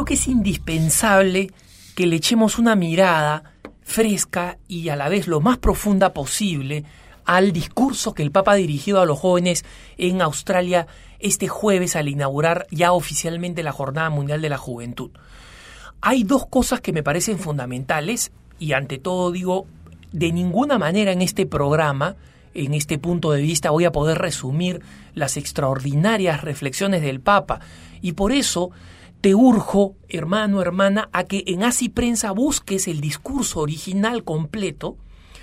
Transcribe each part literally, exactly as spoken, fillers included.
creo que es indispensable que le echemos una mirada fresca y a la vez lo más profunda posible al discurso que el Papa ha dirigido a los jóvenes en Australia este jueves al inaugurar ya oficialmente la Jornada Mundial de la Juventud. Hay dos cosas que me parecen fundamentales y ante todo digo, de ninguna manera en este programa, en este punto de vista, voy a poder resumir las extraordinarias reflexiones del Papa y por eso te urjo, hermano, hermana, a que en Así Prensa busques el discurso original completo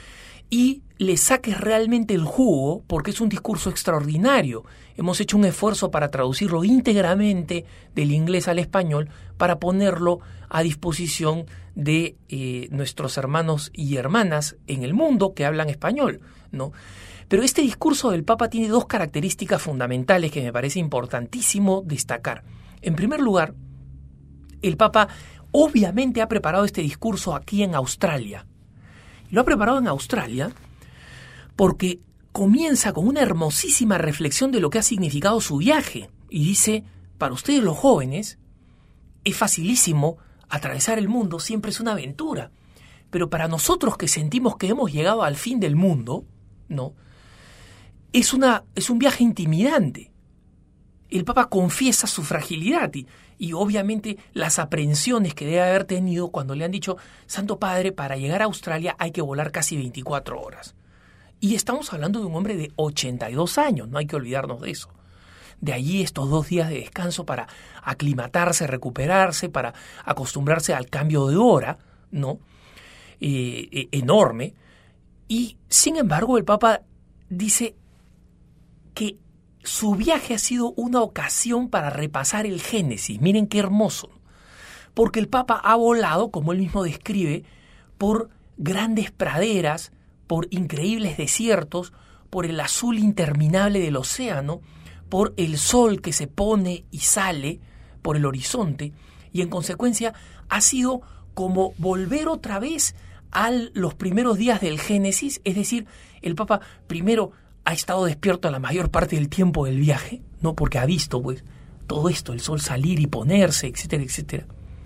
y le saques realmente el jugo, porque es un discurso extraordinario. Hemos hecho un esfuerzo para traducirlo íntegramente del inglés al español para ponerlo a disposición de eh, nuestros hermanos y hermanas en el mundo que hablan español, ¿no? Pero este discurso del Papa tiene dos características fundamentales que me parece importantísimo destacar. En primer lugar, el Papa obviamente ha preparado este discurso aquí en Australia. Lo ha preparado en Australia porque comienza con una hermosísima reflexión de lo que ha significado su viaje. Y dice, para ustedes los jóvenes, es facilísimo atravesar el mundo, siempre es una aventura. Pero para nosotros que sentimos que hemos llegado al fin del mundo, ¿no? Es, una, es un viaje intimidante. El Papa confiesa su fragilidad y, y obviamente las aprensiones que debe haber tenido cuando le han dicho, Santo Padre, para llegar a Australia hay que volar casi veinticuatro horas. Y estamos hablando de un hombre de ochenta y dos años, no hay que olvidarnos de eso. De allí estos dos días de descanso para aclimatarse, recuperarse, para acostumbrarse al cambio de hora, ¿no? Eh, eh, enorme. Y sin embargo el Papa dice que su viaje ha sido una ocasión para repasar el Génesis. Miren qué hermoso. Porque el Papa ha volado, como él mismo describe, por grandes praderas, por increíbles desiertos, por el azul interminable del océano, por el sol que se pone y sale por el horizonte, y en consecuencia ha sido como volver otra vez a los primeros días del Génesis, es decir, el Papa primero ha estado despierto la mayor parte del tiempo del viaje, ¿no? Porque ha visto pues todo esto, el sol salir y ponerse, etcétera, etcétera.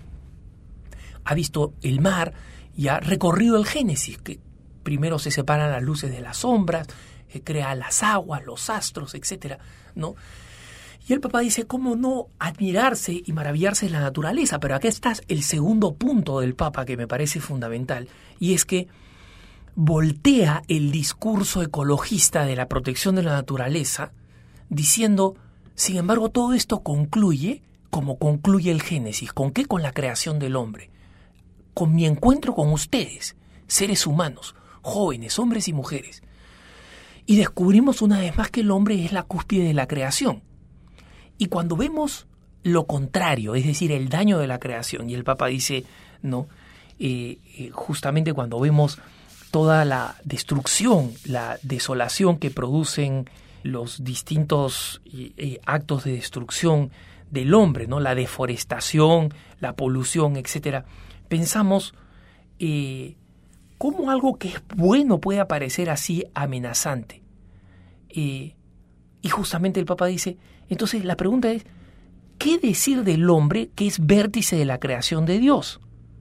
Ha visto el mar y ha recorrido el Génesis, que primero se separan las luces de las sombras, que crea las aguas, los astros, etcétera, ¿no? Y el Papa dice, ¿cómo no admirarse y maravillarse de la naturaleza? Pero acá está el segundo punto del Papa que me parece fundamental, y es que voltea el discurso ecologista de la protección de la naturaleza, diciendo, sin embargo, todo esto concluye como concluye el Génesis. ¿Con qué? Con la creación del hombre. Con mi encuentro con ustedes, seres humanos, jóvenes, hombres y mujeres. Y descubrimos una vez más que el hombre es la cúspide de la creación. Y cuando vemos lo contrario, es decir, el daño de la creación, y el Papa dice, no, eh, eh, justamente cuando vemos toda la destrucción, la desolación que producen los distintos eh, actos de destrucción del hombre, ¿no? La deforestación, la polución, etcétera. Pensamos eh, cómo algo que es bueno puede aparecer así amenazante. Eh, y justamente el Papa dice, entonces la pregunta es, ¿qué decir del hombre que es vértice de la creación de Dios?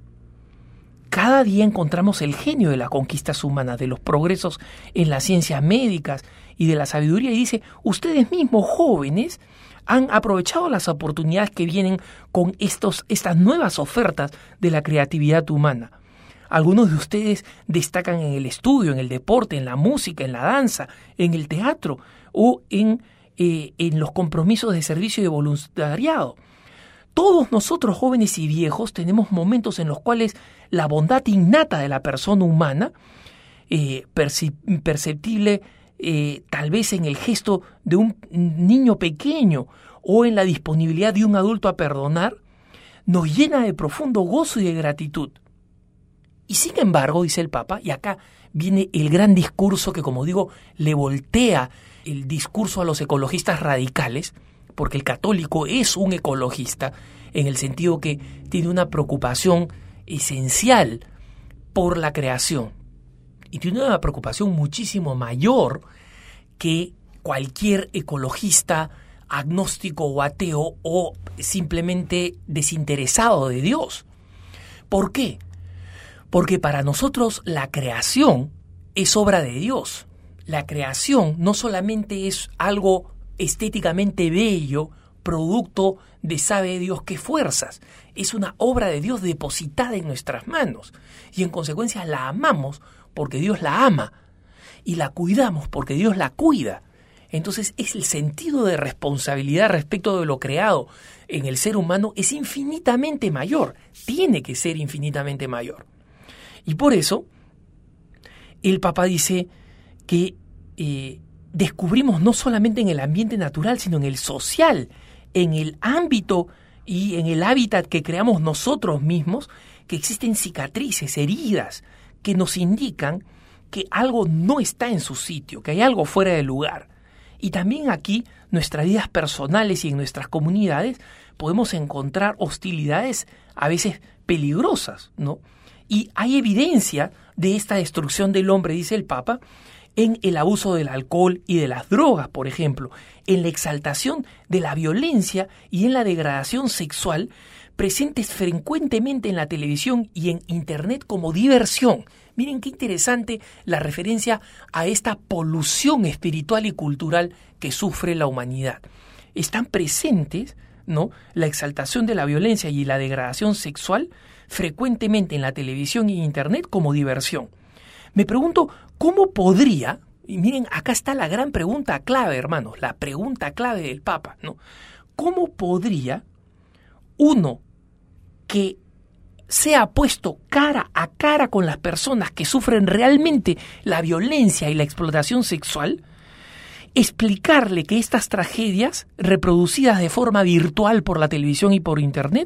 Cada día encontramos el genio de las conquistas humanas, de los progresos en las ciencias médicas y de la sabiduría. Y dice, ustedes mismos jóvenes han aprovechado las oportunidades que vienen con estos, estas nuevas ofertas de la creatividad humana. Algunos de ustedes destacan en el estudio, en el deporte, en la música, en la danza, en el teatro o en, eh, en los compromisos de servicio y de voluntariado. Todos nosotros, jóvenes y viejos, tenemos momentos en los cuales la bondad innata de la persona humana, eh, perci- perceptible eh, tal vez en el gesto de un niño pequeño o en la disponibilidad de un adulto a perdonar, nos llena de profundo gozo y de gratitud. Y sin embargo, dice el Papa, y acá viene el gran discurso que, como digo, le voltea el discurso a los ecologistas radicales, porque el católico es un ecologista en el sentido que tiene una preocupación esencial por la creación y tiene una preocupación muchísimo mayor que cualquier ecologista agnóstico o ateo o simplemente desinteresado de Dios. ¿Por qué? Porque para nosotros la creación es obra de Dios. La creación no solamente es algo estéticamente bello, producto de sabe Dios qué fuerzas, es una obra de Dios depositada en nuestras manos y en consecuencia la amamos porque Dios la ama y la cuidamos porque Dios la cuida. Entonces es el sentido de responsabilidad respecto de lo creado en el ser humano es infinitamente mayor, tiene que ser infinitamente mayor. Y por eso el Papa dice que eh, descubrimos no solamente en el ambiente natural, sino en el social, en el ámbito y en el hábitat que creamos nosotros mismos, que existen cicatrices, heridas, que nos indican que algo no está en su sitio, que hay algo fuera de lugar. Y también aquí, nuestras vidas personales y en nuestras comunidades, podemos encontrar hostilidades a veces peligrosas, ¿no? Y hay evidencia de esta destrucción del hombre, dice el Papa, en el abuso del alcohol y de las drogas, por ejemplo, en la exaltación de la violencia y en la degradación sexual, presentes frecuentemente en la televisión y en Internet como diversión. Miren qué interesante la referencia a esta polución espiritual y cultural que sufre la humanidad. Están presentes, ¿no?, la exaltación de la violencia y la degradación sexual frecuentemente en la televisión y en Internet como diversión. Me pregunto, ¿cómo podría, y miren, acá está la gran pregunta clave, hermanos, la pregunta clave del Papa, ¿no? ¿Cómo podría uno que sea puesto cara a cara con las personas que sufren realmente la violencia y la explotación sexual, explicarle que estas tragedias, reproducidas de forma virtual por la televisión y por Internet,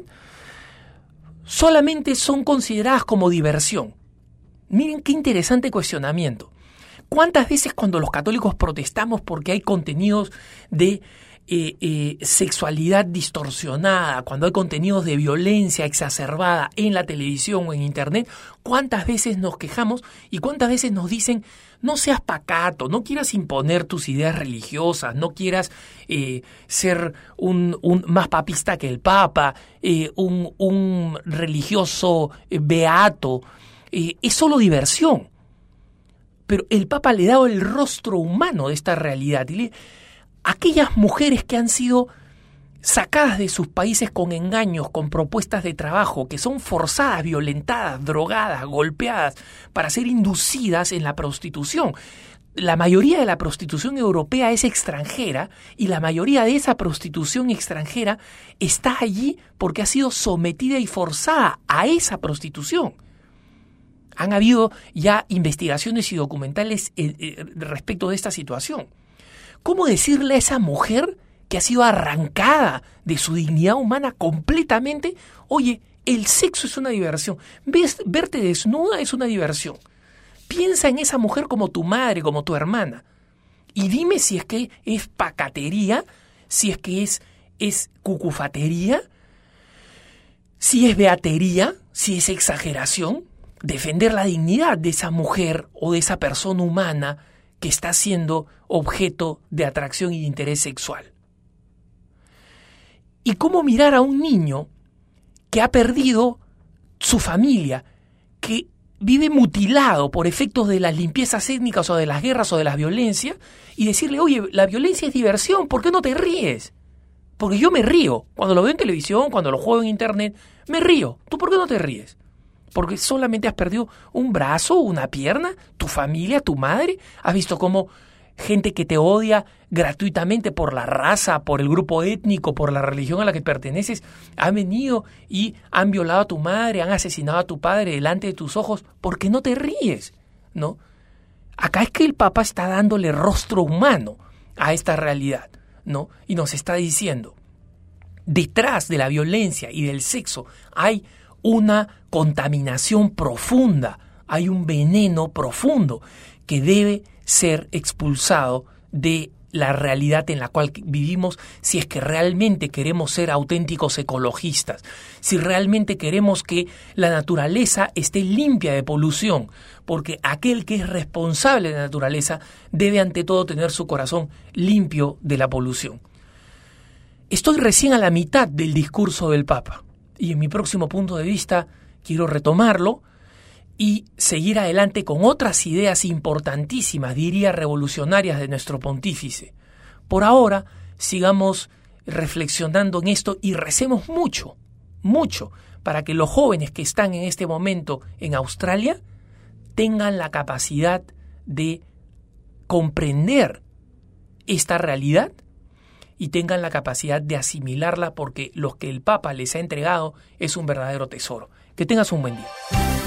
solamente son consideradas como diversión? Miren qué interesante cuestionamiento. ¿Cuántas veces cuando los católicos protestamos porque hay contenidos de eh, eh, sexualidad distorsionada, cuando hay contenidos de violencia exacerbada en la televisión o en Internet, cuántas veces nos quejamos y cuántas veces nos dicen no seas pacato, no quieras imponer tus ideas religiosas, no quieras eh, ser un, un más papista que el Papa, eh, un, un religioso eh, beato? Eh, es solo diversión. Pero el Papa le da el rostro humano de esta realidad. Y le, aquellas mujeres que han sido sacadas de sus países con engaños, con propuestas de trabajo, que son forzadas, violentadas, drogadas, golpeadas, para ser inducidas en la prostitución. La mayoría de la prostitución europea es extranjera y la mayoría de esa prostitución extranjera está allí porque ha sido sometida y forzada a esa prostitución. Han habido ya investigaciones y documentales eh, eh, respecto de esta situación. ¿Cómo decirle a esa mujer que ha sido arrancada de su dignidad humana completamente, oye, el sexo es una diversión, ¿ves? Verte desnuda es una diversión? Piensa en esa mujer como tu madre, como tu hermana, y dime si es que es pacatería, si es que es, es cucufatería, si es beatería, si es exageración. Defender la dignidad de esa mujer o de esa persona humana que está siendo objeto de atracción y de interés sexual. ¿Y cómo mirar a un niño que ha perdido su familia, que vive mutilado por efectos de las limpiezas étnicas o de las guerras o de las violencias, y decirle, oye, la violencia es diversión, ¿por qué no te ríes? Porque yo me río. Cuando lo veo en televisión, cuando lo juego en Internet, me río. ¿Tú por qué no te ríes? Porque solamente has perdido un brazo, una pierna, tu familia, tu madre. Has visto cómo gente que te odia gratuitamente por la raza, por el grupo étnico, por la religión a la que perteneces, han venido y han violado a tu madre, han asesinado a tu padre delante de tus ojos, porque no te ríes, ¿no? Acá es que el Papa está dándole rostro humano a esta realidad, ¿no? Y nos está diciendo, detrás de la violencia y del sexo hay una contaminación profunda, hay un veneno profundo que debe ser expulsado de la realidad en la cual vivimos si es que realmente queremos ser auténticos ecologistas, si realmente queremos que la naturaleza esté limpia de polución, porque aquel que es responsable de la naturaleza debe ante todo tener su corazón limpio de la polución. Estoy recién a la mitad del discurso del Papa y en mi próximo punto de vista quiero retomarlo y seguir adelante con otras ideas importantísimas, diría revolucionarias de nuestro pontífice. Por ahora, sigamos reflexionando en esto y recemos mucho, mucho, para que los jóvenes que están en este momento en Australia tengan la capacidad de comprender esta realidad y tengan la capacidad de asimilarla, porque lo que el Papa les ha entregado es un verdadero tesoro. Que tengas un buen día.